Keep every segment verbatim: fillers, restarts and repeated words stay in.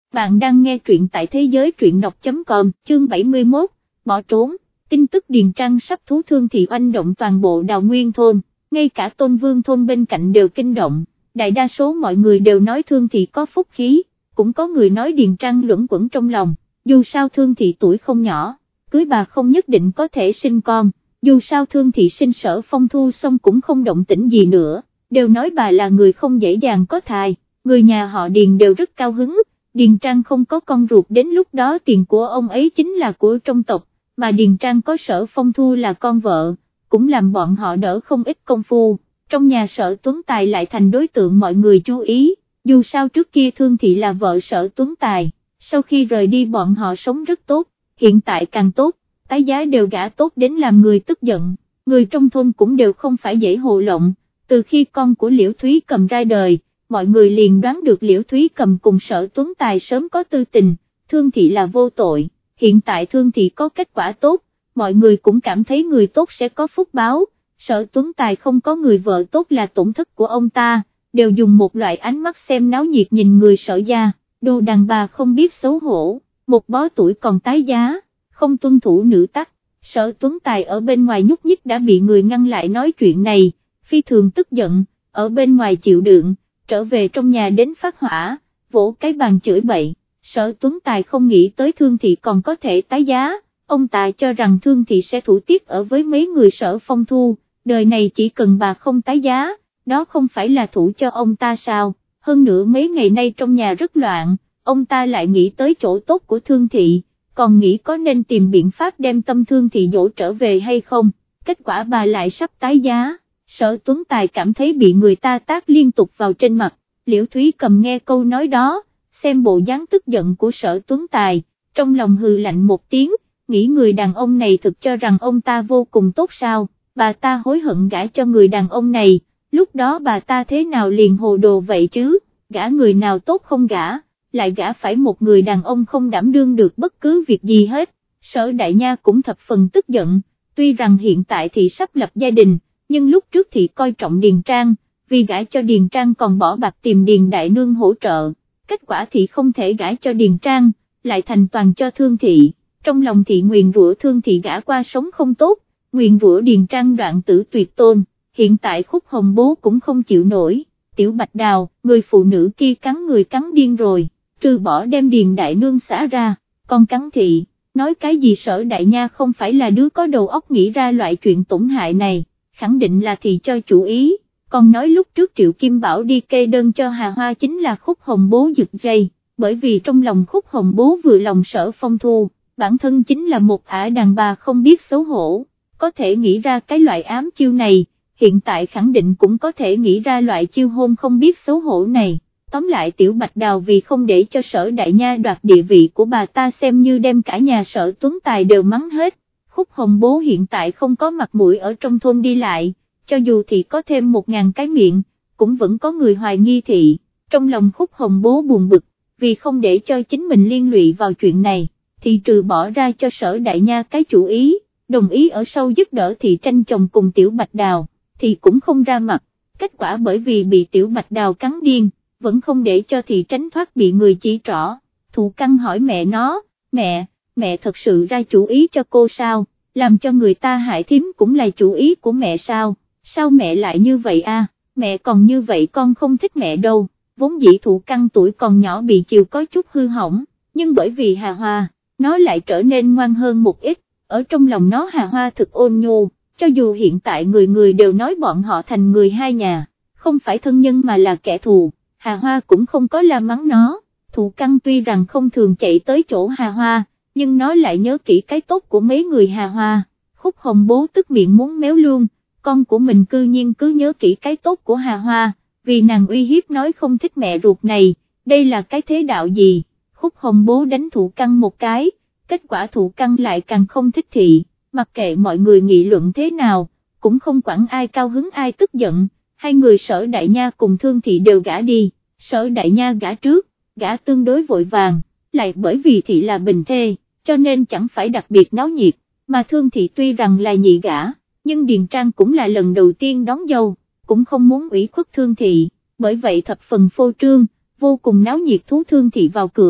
Bạn đang nghe truyện tại thế giới truyện đọc chấm com, chương bảy mươi mốt, bỏ trốn, tin tức Điền Trang sắp thú thương thì oanh động toàn bộ Đào Nguyên thôn, ngay cả Tôn Vương thôn bên cạnh đều kinh động, đại đa số mọi người đều nói Thương Thị có phúc khí, cũng có người nói Điền Trang luẩn quẩn trong lòng, dù sao Thương Thị tuổi không nhỏ, cưới bà không nhất định có thể sinh con, dù sao Thương Thị sinh Sở Phong Thu xong cũng không động tĩnh gì nữa, đều nói bà là người không dễ dàng có thai, người nhà họ Điền đều rất cao hứng. Điền Trang không có con ruột, đến lúc đó tiền của ông ấy chính là của trong tộc, mà Điền Trang có Sở Phong Thu là con vợ, cũng làm bọn họ đỡ không ít công phu, trong nhà Sở Tuấn Tài lại thành đối tượng mọi người chú ý, dù sao trước kia Thương Thị là vợ Sở Tuấn Tài, sau khi rời đi bọn họ sống rất tốt, hiện tại càng tốt, tái giá đều gả tốt đến làm người tức giận, người trong thôn cũng đều không phải dễ hồ lộng, từ khi con của Liễu Thúy Cầm ra đời, mọi người liền đoán được Liễu Thúy Cầm cùng Sở Tuấn Tài sớm có tư tình, Thương Thị là vô tội, hiện tại Thương Thị có kết quả tốt, mọi người cũng cảm thấy người tốt sẽ có phúc báo, Sở Tuấn Tài không có người vợ tốt là tổn thất của ông ta, đều dùng một loại ánh mắt xem náo nhiệt nhìn người Sở gia, đồ đàn bà không biết xấu hổ, một bó tuổi còn tái giá, không tuân thủ nữ tắc, Sở Tuấn Tài ở bên ngoài nhúc nhích đã bị người ngăn lại nói chuyện này, phi thường tức giận, ở bên ngoài chịu đựng, trở về trong nhà đến phát hỏa, vỗ cái bàn chửi bậy, Sở Tuấn Tài không nghĩ tới Thương Thị còn có thể tái giá, ông ta cho rằng Thương Thị sẽ thủ tiết ở với mấy người Sở Phong Thu, đời này chỉ cần bà không tái giá, đó không phải là thủ cho ông ta sao, hơn nữa mấy ngày nay trong nhà rất loạn, ông ta lại nghĩ tới chỗ tốt của Thương Thị, còn nghĩ có nên tìm biện pháp đem tâm Thương Thị dỗ trở về hay không, kết quả bà lại sắp tái giá. Sở Tuấn Tài cảm thấy bị người ta tát liên tục vào trên mặt, Liễu Thúy Cầm nghe câu nói đó, xem bộ dáng tức giận của Sở Tuấn Tài, trong lòng hừ lạnh một tiếng, nghĩ người đàn ông này thực cho rằng ông ta vô cùng tốt sao, bà ta hối hận gả cho người đàn ông này, lúc đó bà ta thế nào liền hồ đồ vậy chứ, gả người nào tốt không gả, lại gả phải một người đàn ông không đảm đương được bất cứ việc gì hết, Sở Đại Nha cũng thập phần tức giận, tuy rằng hiện tại thì sắp lập gia đình, nhưng lúc trước thì coi trọng Điền Trang, vì gả cho Điền Trang còn bỏ bạc tìm Điền Đại Nương hỗ trợ, kết quả thì không thể gả cho Điền Trang, lại thành toàn cho Thương Thị, trong lòng thị nguyền rủa Thương Thị gả qua sống không tốt, nguyền rủa Điền Trang đoạn tử tuyệt tôn, hiện tại Khúc Hồng Bố cũng không chịu nổi, Tiểu Bạch Đào, người phụ nữ kia cắn người cắn điên rồi, trừ bỏ đem Điền Đại Nương xả ra, còn cắn Thị, nói cái gì Sở Đại Nha không phải là đứa có đầu óc nghĩ ra loại chuyện tổn hại này. Khẳng định là Thị cho chủ ý, còn nói lúc trước Triệu Kim Bảo đi kê đơn cho Hà Hoa chính là Khúc Hồng Bố giật dây, bởi vì trong lòng Khúc Hồng Bố vừa lòng Sở Phong Thu, bản thân chính là một ả đàn bà không biết xấu hổ, có thể nghĩ ra cái loại ám chiêu này, hiện tại khẳng định cũng có thể nghĩ ra loại chiêu hôn không biết xấu hổ này, tóm lại Tiểu Bạch Đào vì không để cho Sở Đại Nha đoạt địa vị của bà ta xem như đem cả nhà Sở Tuấn Tài đều mắng hết. Khúc Hồng Bố hiện tại không có mặt mũi ở trong thôn đi lại, cho dù Thị có thêm một ngàn cái miệng, cũng vẫn có người hoài nghi Thị, trong lòng Khúc Hồng Bố buồn bực, vì không để cho chính mình liên lụy vào chuyện này, Thị trừ bỏ ra cho Sở Đại Nha cái chủ ý, đồng ý ở sau giúp đỡ Thị tranh chồng cùng Tiểu Bạch Đào, Thị cũng không ra mặt, kết quả bởi vì bị Tiểu Bạch Đào cắn điên, vẫn không để cho Thị tránh thoát bị người chỉ trỏ, Thụ Căn hỏi mẹ nó, mẹ, mẹ thật sự ra chủ ý cho cô sao, làm cho người ta hại thím cũng là chủ ý của mẹ sao, sao mẹ lại như vậy a? Mẹ còn như vậy con không thích mẹ đâu, vốn dĩ Thụ Căn tuổi còn nhỏ bị chiều có chút hư hỏng, nhưng bởi vì Hà Hoa, nó lại trở nên ngoan hơn một ít, ở trong lòng nó Hà Hoa thực ôn nhu, cho dù hiện tại người người đều nói bọn họ thành người hai nhà, không phải thân nhân mà là kẻ thù, Hà Hoa cũng không có la mắng nó, Thụ Căn tuy rằng không thường chạy tới chỗ Hà Hoa, nhưng nó lại nhớ kỹ cái tốt của mấy người Hà Hoa, Khúc Hồng Bố tức miệng muốn méo luôn, con của mình cư nhiên cứ nhớ kỹ cái tốt của Hà Hoa, vì nàng uy hiếp nói không thích mẹ ruột này, đây là cái thế đạo gì, Khúc Hồng Bố đánh Thụ Căn một cái, kết quả Thụ Căn lại càng không thích Thị, mặc kệ mọi người nghị luận thế nào, cũng không quản ai cao hứng ai tức giận, hai người Sở Đại Nha cùng Thương Thị đều gả đi, Sở Đại Nha gả trước, gả tương đối vội vàng, lại bởi vì Thị là bình thê, cho nên chẳng phải đặc biệt náo nhiệt, mà Thương Thị tuy rằng là nhị gả, nhưng Điền Trang cũng là lần đầu tiên đón dâu, cũng không muốn ủy khuất Thương Thị, bởi vậy thập phần phô trương, vô cùng náo nhiệt thú Thương Thị vào cửa,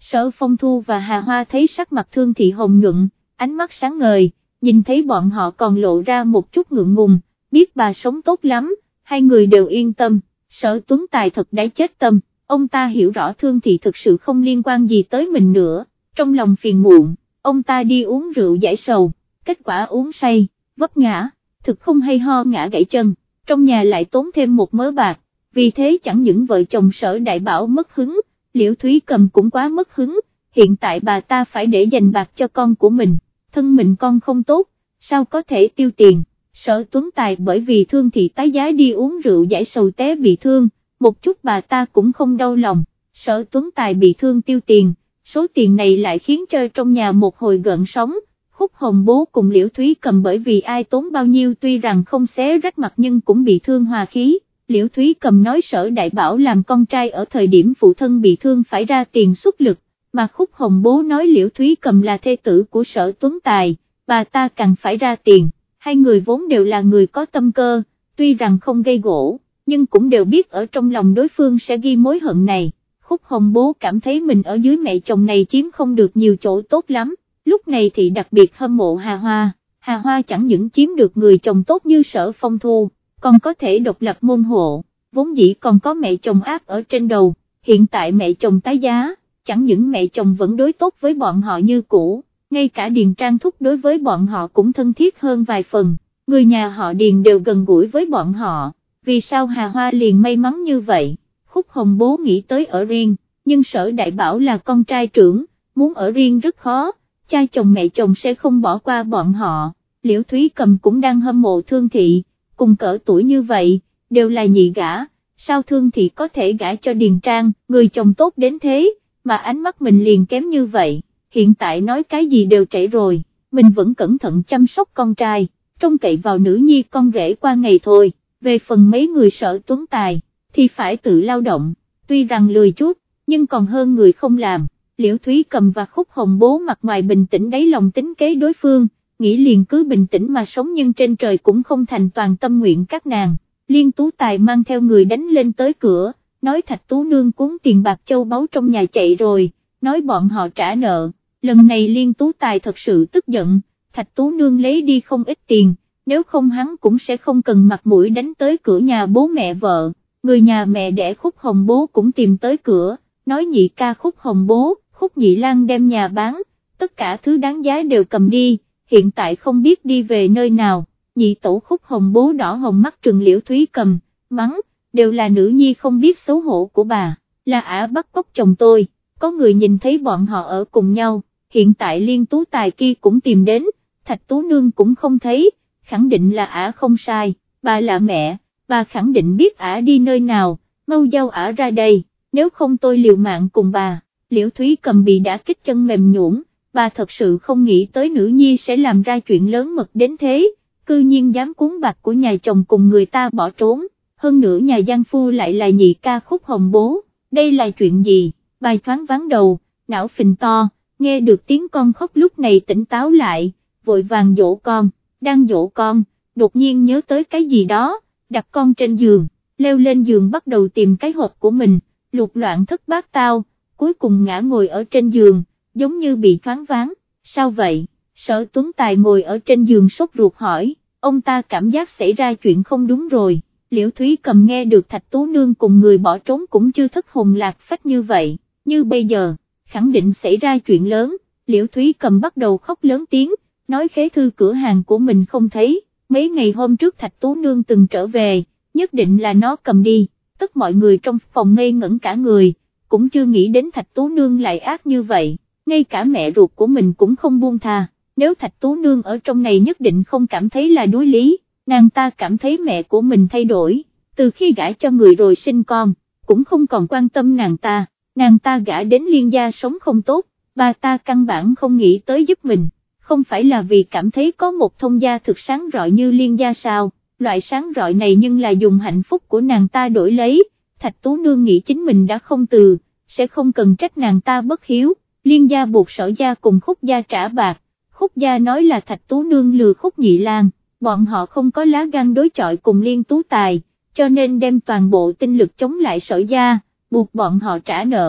Sở Phong Thu và Hà Hoa thấy sắc mặt Thương Thị hồng nhuận, ánh mắt sáng ngời, nhìn thấy bọn họ còn lộ ra một chút ngượng ngùng, biết bà sống tốt lắm, hai người đều yên tâm. Sở Tuấn Tài thật đã chết tâm, ông ta hiểu rõ Thương Thị thực sự không liên quan gì tới mình nữa, trong lòng phiền muộn, ông ta đi uống rượu giải sầu, kết quả uống say, vấp ngã, thực không hay ho ngã gãy chân, trong nhà lại tốn thêm một mớ bạc, vì thế chẳng những vợ chồng Sở Đại Bảo mất hứng, Liễu Thúy Cầm cũng quá mất hứng, hiện tại bà ta phải để dành bạc cho con của mình, thân mình con không tốt, sao có thể tiêu tiền. Sở Tuấn Tài bởi vì Thương Thị tái giá đi uống rượu giải sầu té bị thương, một chút bà ta cũng không đau lòng. Sở Tuấn Tài bị thương tiêu tiền, số tiền này lại khiến cho trong nhà một hồi gợn sóng. Khúc Hồng Bố cùng Liễu Thúy Cầm bởi vì ai tốn bao nhiêu tuy rằng không xé rách mặt nhưng cũng bị thương hòa khí. Liễu Thúy Cầm nói Sở Đại Bảo làm con trai ở thời điểm phụ thân bị thương phải ra tiền xuất lực, mà Khúc Hồng Bố nói Liễu Thúy Cầm là thê tử của Sở Tuấn Tài, bà ta càng phải ra tiền. Hai người vốn đều là người có tâm cơ, tuy rằng không gây gỗ, nhưng cũng đều biết ở trong lòng đối phương sẽ ghi mối hận này. Khúc Hồng Bố cảm thấy mình ở dưới mẹ chồng này chiếm không được nhiều chỗ tốt lắm, lúc này thì đặc biệt hâm mộ Hà Hoa. Hà Hoa chẳng những chiếm được người chồng tốt như Sở Phong Thu, còn có thể độc lập môn hộ, vốn dĩ còn có mẹ chồng ác ở trên đầu, hiện tại mẹ chồng tái giá, chẳng những mẹ chồng vẫn đối tốt với bọn họ như cũ, ngay cả Điền Trang Thúc đối với bọn họ cũng thân thiết hơn vài phần, người nhà họ Điền đều gần gũi với bọn họ, vì sao Hà Hoa liền may mắn như vậy. Khúc Hồng Bố nghĩ tới ở riêng, nhưng Sở Đại Bảo là con trai trưởng, muốn ở riêng rất khó, cha chồng mẹ chồng sẽ không bỏ qua bọn họ. Liễu Thúy Cầm cũng đang hâm mộ Thương Thị, cùng cỡ tuổi như vậy, đều là nhị gả, sao Thương Thị có thể gả cho Điền Trang, người chồng tốt đến thế, mà ánh mắt mình liền kém như vậy, hiện tại nói cái gì đều trễ rồi, mình vẫn cẩn thận chăm sóc con trai, trông cậy vào nữ nhi con rể qua ngày thôi, về phần mấy người Sở Tuấn Tài, thì phải tự lao động, tuy rằng lười chút, nhưng còn hơn người không làm. Liễu Thúy Cầm và Khúc Hồng Bố mặt ngoài bình tĩnh đáy lòng tính kế đối phương, nghĩ liền cứ bình tĩnh mà sống nhưng trên trời cũng không thành toàn tâm nguyện các nàng. Liên Tú Tài mang theo người đánh lên tới cửa, nói Thạch Tú Nương cuốn tiền bạc châu báu trong nhà chạy rồi, nói bọn họ trả nợ. Lần này Liên Tú Tài thật sự tức giận, Thạch Tú Nương lấy đi không ít tiền, nếu không hắn cũng sẽ không cần mặt mũi đánh tới cửa nhà bố mẹ vợ. Người nhà mẹ đẻ Khúc Hồng Bố cũng tìm tới cửa, nói nhị ca Khúc Hồng Bố, Khúc Nhị Lang đem nhà bán, tất cả thứ đáng giá đều cầm đi, hiện tại không biết đi về nơi nào. Nhị tổ Khúc Hồng Bố đỏ hồng mắt trừng Liễu Thúy Cầm, mắng, đều là nữ nhi không biết xấu hổ của bà, là ả bắt cóc chồng tôi, có người nhìn thấy bọn họ ở cùng nhau, hiện tại Liên Tú Tài kia cũng tìm đến, Thạch Tú Nương cũng không thấy, khẳng định là ả không sai, bà là mẹ, bà khẳng định biết ả đi nơi nào, mau giao ả ra đây, nếu không tôi liều mạng cùng bà. Liễu Thúy Cầm bị đả kích chân mềm nhũn, bà thật sự không nghĩ tới nữ nhi sẽ làm ra chuyện lớn mật đến thế, cư nhiên dám cuốn bạc của nhà chồng cùng người ta bỏ trốn, hơn nữa nhà giang phu lại là nhị ca Khúc Hồng Bố, đây là chuyện gì, bà thoáng váng đầu, não phình to, nghe được tiếng con khóc lúc này tỉnh táo lại, vội vàng dỗ con, đang dỗ con, đột nhiên nhớ tới cái gì đó, đặt con trên giường, leo lên giường bắt đầu tìm cái hộp của mình, lục loạn thất bát tao, cuối cùng ngã ngồi ở trên giường, giống như bị thoáng váng, sao vậy? Sở Tuấn Tài ngồi ở trên giường sốt ruột hỏi, ông ta cảm giác xảy ra chuyện không đúng rồi. Liễu Thúy Cầm nghe được Thạch Tú Nương cùng người bỏ trốn cũng chưa thất hồn lạc phách như vậy, như bây giờ, khẳng định xảy ra chuyện lớn. Liễu Thúy Cầm bắt đầu khóc lớn tiếng, nói khế thư cửa hàng của mình không thấy, mấy ngày hôm trước Thạch Tú Nương từng trở về, nhất định là nó cầm đi, tất mọi người trong phòng ngây ngẩn cả người, cũng chưa nghĩ đến Thạch Tú Nương lại ác như vậy, ngay cả mẹ ruột của mình cũng không buông tha, nếu Thạch Tú Nương ở trong này nhất định không cảm thấy là đối lý, nàng ta cảm thấy mẹ của mình thay đổi, từ khi gả cho người rồi sinh con, cũng không còn quan tâm nàng ta, nàng ta gả đến Liên gia sống không tốt, bà ta căn bản không nghĩ tới giúp mình, không phải là vì cảm thấy có một thông gia thực sáng rọi như Liên gia sao, loại sáng rọi này nhưng là dùng hạnh phúc của nàng ta đổi lấy. Thạch Tú Nương nghĩ chính mình đã không từ, sẽ không cần trách nàng ta bất hiếu, Liên gia buộc Sở gia cùng Khúc gia trả bạc, Khúc gia nói là Thạch Tú Nương lừa Khúc Nhị Lang, bọn họ không có lá gan đối chọi cùng Liên Tú Tài, cho nên đem toàn bộ tinh lực chống lại Sở gia, buộc bọn họ trả nợ,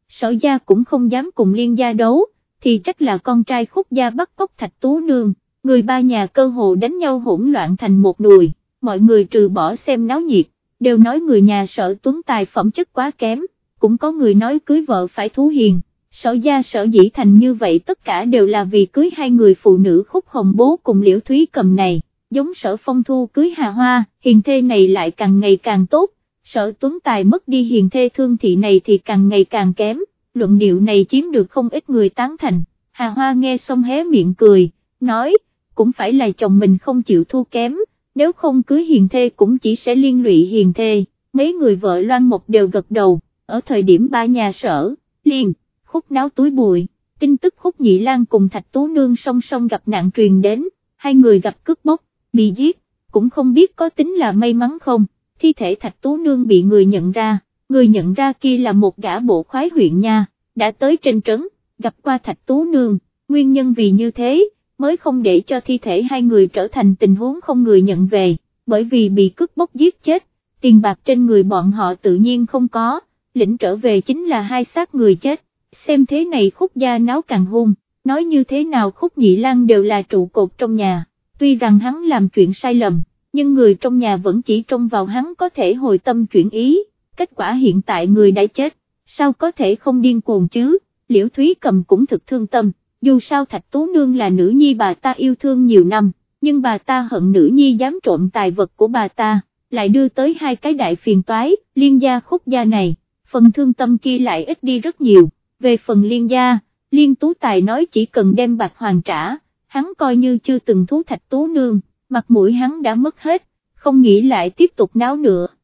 Sở gia cũng không dám cùng Liên gia đấu, thì trách là con trai Khúc gia bắt cóc Thạch Tú Nương, người ba nhà cơ hồ đánh nhau hỗn loạn thành một nùi, mọi người trừ bỏ xem náo nhiệt, đều nói người nhà Sở Tuấn Tài phẩm chất quá kém, cũng có người nói cưới vợ phải thú hiền. Sở gia sở dĩ thành như vậy tất cả đều là vì cưới hai người phụ nữ Khúc Hồng Bố cùng Liễu Thúy Cầm này, giống Sở Phong Thu cưới Hà Hoa, hiền thê này lại càng ngày càng tốt, Sở Tuấn Tài mất đi hiền thê Thương Thị này thì càng ngày càng kém, luận điệu này chiếm được không ít người tán thành. Hà Hoa nghe xong hé miệng cười, nói, cũng phải là chồng mình không chịu thua kém, nếu không cưới hiền thê cũng chỉ sẽ liên lụy hiền thê. Mấy người vợ Loan Mộc đều gật đầu. Ở thời điểm ba nhà Sở, Liên, Khúc náo túi bụi, tin tức Khúc Nhị Lang cùng Thạch Tú Nương song song gặp nạn truyền đến, hai người gặp cướp bóc, bị giết, cũng không biết có tính là may mắn không. Thi thể Thạch Tú Nương bị người nhận ra, người nhận ra kia là một gã bộ khoái huyện nha, đã tới trên trấn, gặp qua Thạch Tú Nương, nguyên nhân vì như thế, mới không để cho thi thể hai người trở thành tình huống không người nhận về, bởi vì bị cướp bóc giết chết, tiền bạc trên người bọn họ tự nhiên không có, lĩnh trở về chính là hai xác người chết, xem thế này Khúc gia náo càng hung, nói như thế nào Khúc Nhị Lang đều là trụ cột trong nhà, tuy rằng hắn làm chuyện sai lầm, nhưng người trong nhà vẫn chỉ trông vào hắn có thể hồi tâm chuyển ý, kết quả hiện tại người đã chết, sao có thể không điên cuồng chứ. Liễu Thúy Cầm cũng thực thương tâm, dù sao Thạch Tú Nương là nữ nhi bà ta yêu thương nhiều năm, nhưng bà ta hận nữ nhi dám trộm tài vật của bà ta, lại đưa tới hai cái đại phiền toái, Liên gia Khúc gia này, phần thương tâm kia lại ít đi rất nhiều. Về phần Liên gia, Liên Tú Tài nói chỉ cần đem bạc hoàn trả, hắn coi như chưa từng thú Thạch Tú Nương, mặt mũi hắn đã mất hết, không nghĩ lại tiếp tục náo nữa.